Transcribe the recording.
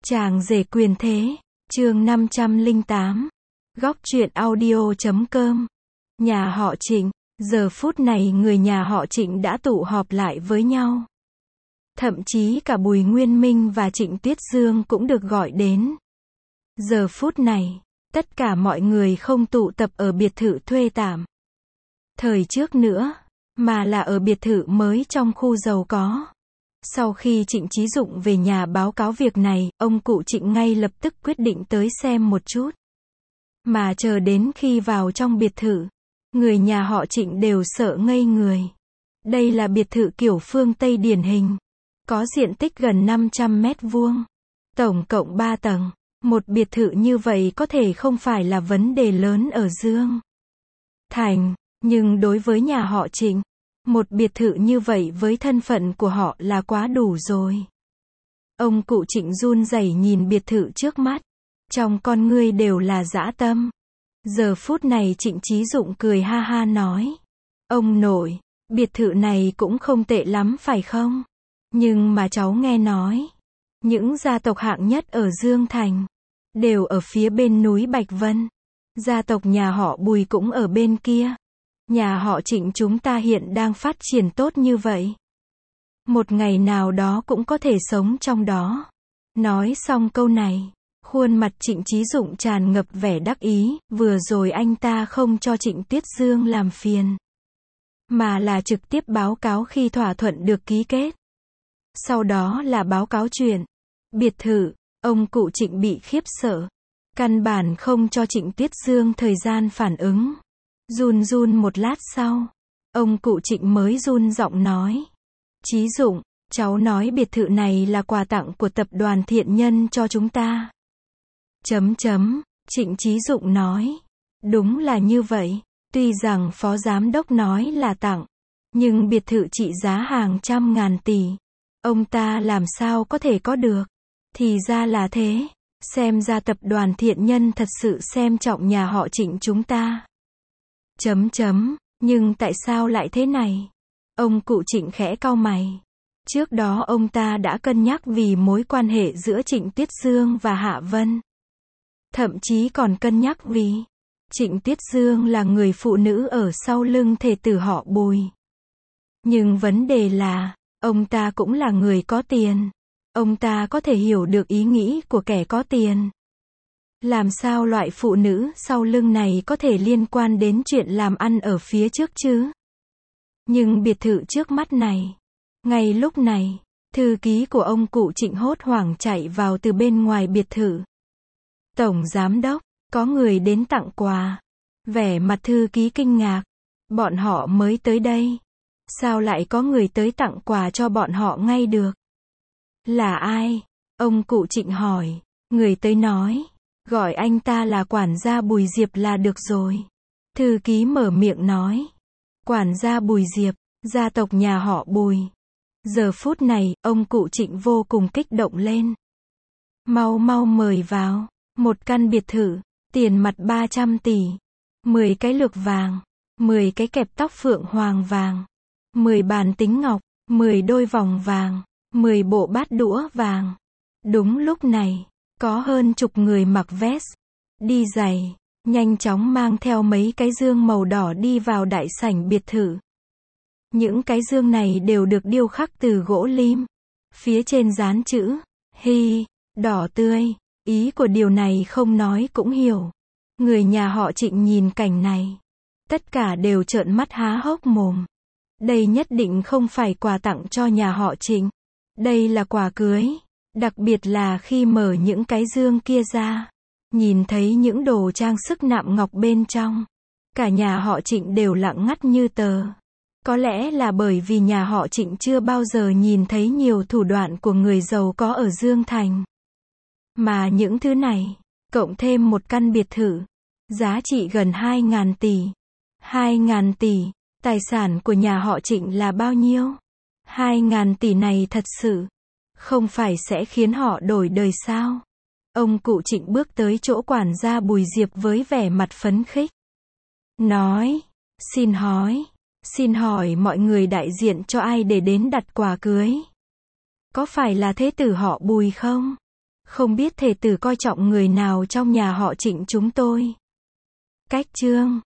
Chàng rể quyền thế, chương 508. Góc truyện audio.com. Nhà họ Trịnh, giờ phút này người nhà họ Trịnh đã tụ họp lại với nhau. Thậm chí cả Bùi Nguyên Minh và Trịnh Tuyết Dương cũng được gọi đến. Giờ phút này, tất cả mọi người không tụ tập ở biệt thự thuê tạm thời trước nữa, mà là ở biệt thự mới trong khu giàu có. Sau khi Trịnh Chí Dụng về nhà báo cáo việc này, ông cụ Trịnh ngay lập tức quyết định tới xem một chút. Mà chờ đến khi vào trong biệt thự, người nhà họ Trịnh đều sợ ngây người. Đây là biệt thự kiểu phương Tây điển hình, có diện tích gần 500 mét vuông, tổng cộng 3 tầng. Một biệt thự như vậy có thể không phải là vấn đề lớn ở Dương Thành, nhưng đối với nhà họ Trịnh, một biệt thự như vậy với thân phận của họ là quá đủ rồi. Ông cụ Trịnh run rẩy nhìn biệt thự trước mắt, trong con ngươi đều là dã tâm. Giờ phút này Trịnh Chí Dụng cười ha ha nói: "Ông nội, biệt thự này cũng không tệ lắm phải không? Nhưng mà cháu nghe nói, những gia tộc hạng nhất ở Dương Thành đều ở phía bên núi Bạch Vân. Gia tộc nhà họ Bùi cũng ở bên kia. Nhà họ Trịnh chúng ta hiện đang phát triển tốt như vậy, một ngày nào đó cũng có thể sống trong đó." Nói xong câu này, khuôn mặt Trịnh Chí Dụng tràn ngập vẻ đắc ý. Vừa rồi anh ta không cho Trịnh Tuyết Dương làm phiền, mà là trực tiếp báo cáo khi thỏa thuận được ký kết. Sau đó là báo cáo chuyện biệt thự. Ông cụ Trịnh bị khiếp sợ, căn bản không cho Trịnh Tuyết Dương thời gian phản ứng. Run run một lát sau, ông cụ Trịnh mới run giọng nói: "Chí Dụng, cháu nói biệt thự này là quà tặng của tập đoàn Thiện Nhân cho chúng ta." Trịnh Chí Dụng nói: "Đúng là như vậy, tuy rằng phó giám đốc nói là tặng, nhưng biệt thự trị giá hàng trăm ngàn tỷ, ông ta làm sao có thể có được?" Thì ra là thế, xem ra tập đoàn Thiện Nhân thật sự xem trọng nhà họ Trịnh chúng ta. Nhưng tại sao lại thế này? Ông cụ Trịnh khẽ cau mày. Trước đó ông ta đã cân nhắc vì mối quan hệ giữa Trịnh Tuyết Dương và Hạ Vân. Thậm chí còn cân nhắc vì Trịnh Tuyết Dương là người phụ nữ ở sau lưng thê tử họ Bùi. Nhưng vấn đề là, ông ta cũng là người có tiền. Ông ta có thể hiểu được ý nghĩ của kẻ có tiền. Làm sao loại phụ nữ sau lưng này có thể liên quan đến chuyện làm ăn ở phía trước chứ? Nhưng biệt thự trước mắt này. Ngay lúc này, thư ký của ông cụ Trịnh hốt hoảng chạy vào từ bên ngoài biệt thự. "Tổng giám đốc, có người đến tặng quà." Vẻ mặt thư ký kinh ngạc. "Bọn họ mới tới đây. Sao lại có người tới tặng quà cho bọn họ ngay được?" "Là ai?" Ông cụ Trịnh hỏi. Người tới nói: "Gọi anh ta là quản gia Bùi Diệp là được rồi." Thư ký mở miệng nói: "Quản gia Bùi Diệp, gia tộc nhà họ Bùi." Giờ phút này, ông cụ Trịnh vô cùng kích động lên. "Mau mau mời vào. Một căn biệt thự, tiền mặt 300 tỷ, 10 cái lược vàng, 10 cái kẹp tóc phượng hoàng vàng, 10 bàn tính ngọc, 10 đôi vòng vàng, 10 bộ bát đũa vàng." Đúng lúc này, có hơn chục người mặc vest, đi giày, nhanh chóng mang theo mấy cái dương màu đỏ đi vào đại sảnh biệt thự. Những cái dương này đều được điêu khắc từ gỗ lim. Phía trên dán chữ "Hy", đỏ tươi. Ý của điều này không nói cũng hiểu. Người nhà họ Trịnh nhìn cảnh này, tất cả đều trợn mắt há hốc mồm. Đây nhất định không phải quà tặng cho nhà họ Trịnh. Đây là quà cưới. Đặc biệt là khi mở những cái dương kia ra, nhìn thấy những đồ trang sức nạm ngọc bên trong, cả nhà họ Trịnh đều lặng ngắt như tờ. Có lẽ là bởi vì nhà họ Trịnh chưa bao giờ nhìn thấy nhiều thủ đoạn của người giàu có ở Dương Thành. Mà những thứ này, cộng thêm một căn biệt thự, giá trị gần 2.000 tỷ. 2.000 tỷ, tài sản của nhà họ Trịnh là bao nhiêu? 2.000 tỷ này thật sự không phải sẽ khiến họ đổi đời sao? Ông cụ Trịnh bước tới chỗ quản gia Bùi Diệp với vẻ mặt phấn khích. Nói: Xin hỏi mọi người đại diện cho ai để đến đặt quà cưới? Có phải là thế tử họ Bùi không?" Không biết thể tử coi trọng người nào trong nhà họ Trịnh chúng tôi. Cách chương